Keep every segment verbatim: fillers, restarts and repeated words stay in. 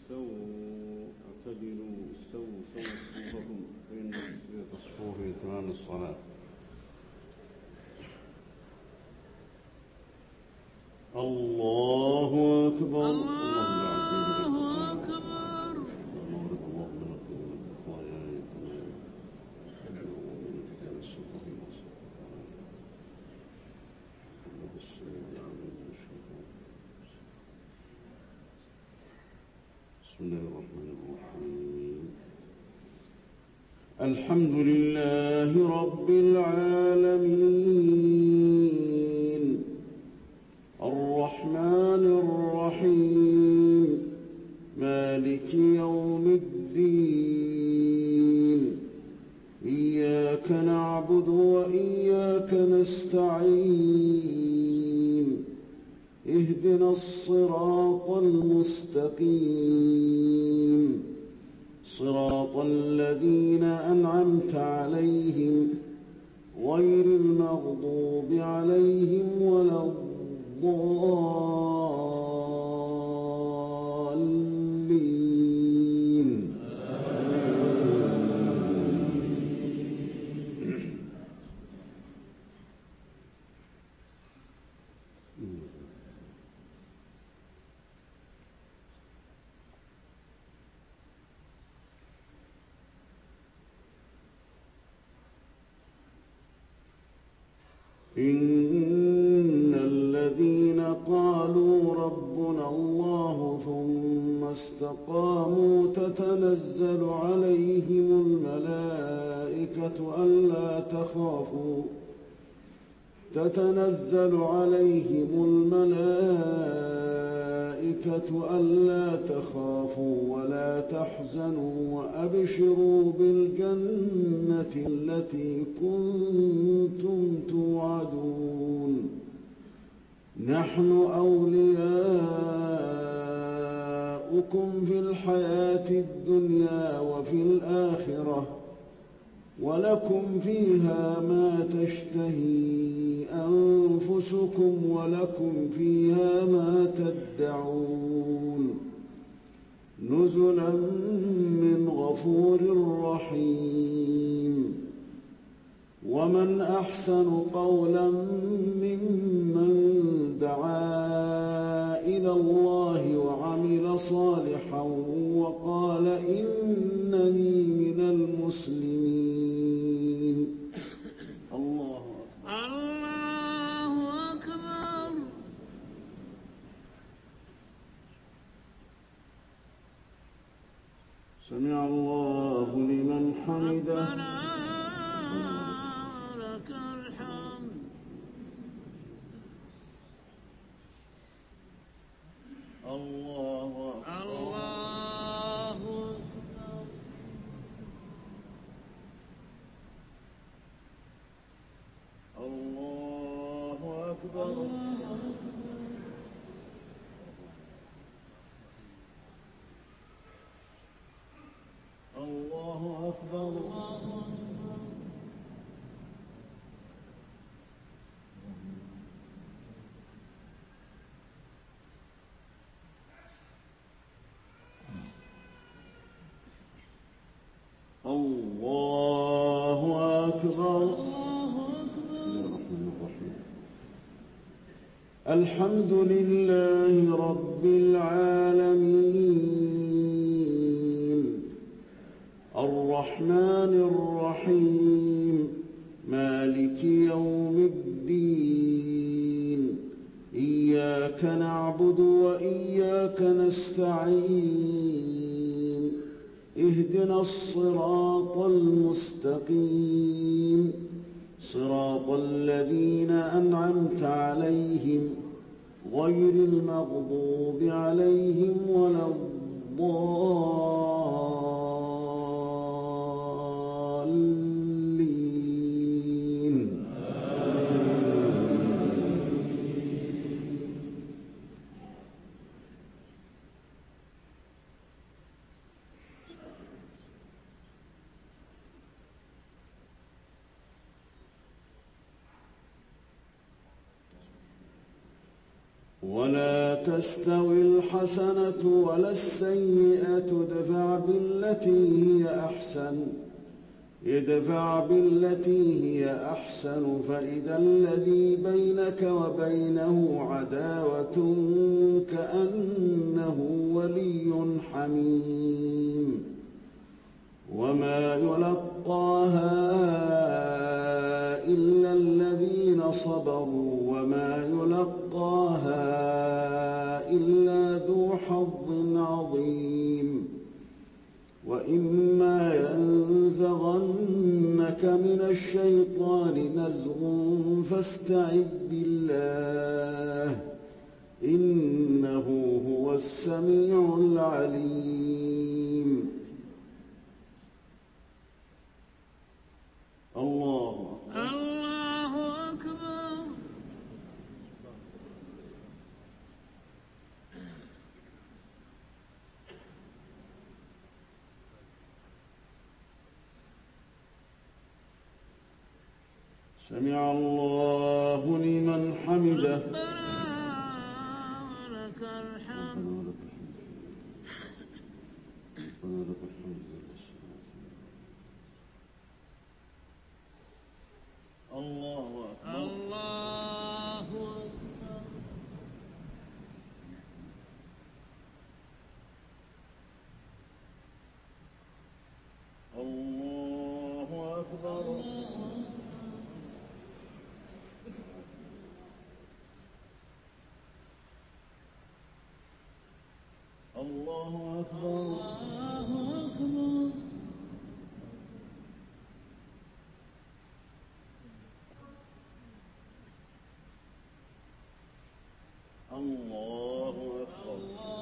استووا اعتدلوا استووا سووا صفوفكم فإن تسوية الصفوف في تمام الصلاة. الله أكبر. الله أكبر. بسم الله الرحمن الرحيم. الحمد لله رب العالمين الرحمن الرحيم مالك يوم الدين إياك نعبد وإياك نستعين اهدنا الصراط المستقيم صراط الذين أنعمت عليهم غير المغضوب عليهم ولا الضالين. إن الذين قالوا ربنا الله ثم استقاموا تتنزل عليهم الملائكة ألا تخافوا تتنزل عليهم الملائكة ألا تخافوا ولا تحزنوا وأبشروا بالجنة التي كنتم توعدون نحن أولياؤكم في الحياة الدنيا وفي الآخرة ولكم فيها ما تشتهي أنفسكم ولكم فيها ما تدعون نزلا من غفور رحيم. ومن أحسن قولا ممن دعا إلى الله وعمل صالحا وقال إنني من المسلمين. الله أكبر. الله أكبر. سمع الله لمن حمده. ربنا لك الحمد. الله أكبر. الله الله أكبر. الله أكبر. الله أكبر. الحمد لله رب العالمين الرحمن الرحيم مالك يوم الدين إياك نعبد وإياك نستعين اهدنا الصراط المستقيم صراط الذين أنعمت عليهم غير المغضوب عليهم ولا الضالين. ولا تستوي الحسنة ولا السيئة ادفع بالتي هي أحسن ادفع بالتي هي أحسن فإذا الذي بينك وبينه عداوة كأنه ولي حميم وما يلقاها إلا الذين صبروا وما يلقاها إلا ذو حظ عظيم وإما ينزغنك من الشيطان نزغ فاستعذ بالله إنه هو السميع العليم. الله الله أكبر. سمع الله لمن حمده. ربنا ولك الحمد. ربنا لك الحمد. الله أكبر. الله أكبر. الله أكبر. الله أكبر. الله أكبر.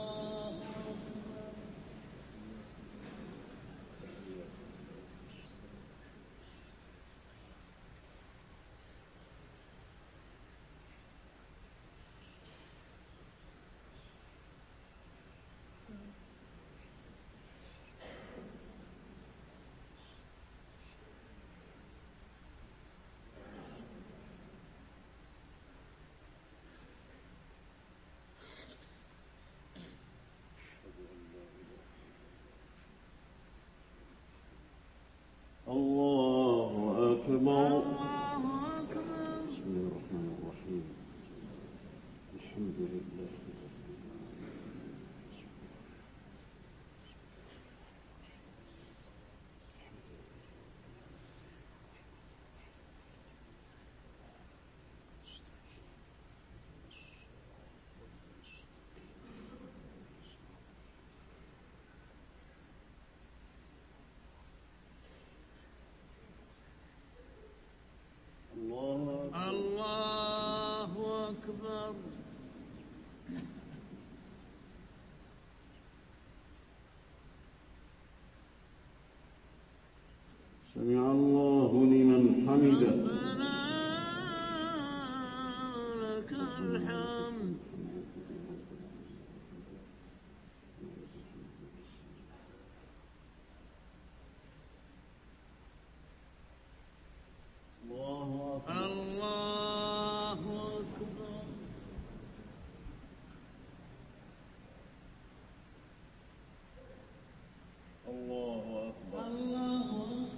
الله أكبر. بسم الله الرحمن الرحيم. الحمد لله الله أكبر. سمع الله لمن حمده. ربنا لك الحمد. الله أكبر. الله أكبر. الله أكبر. الله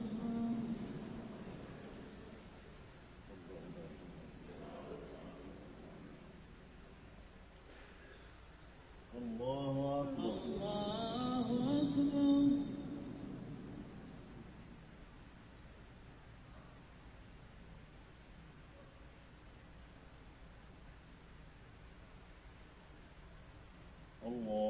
الله أكبر. الله أكبر. الله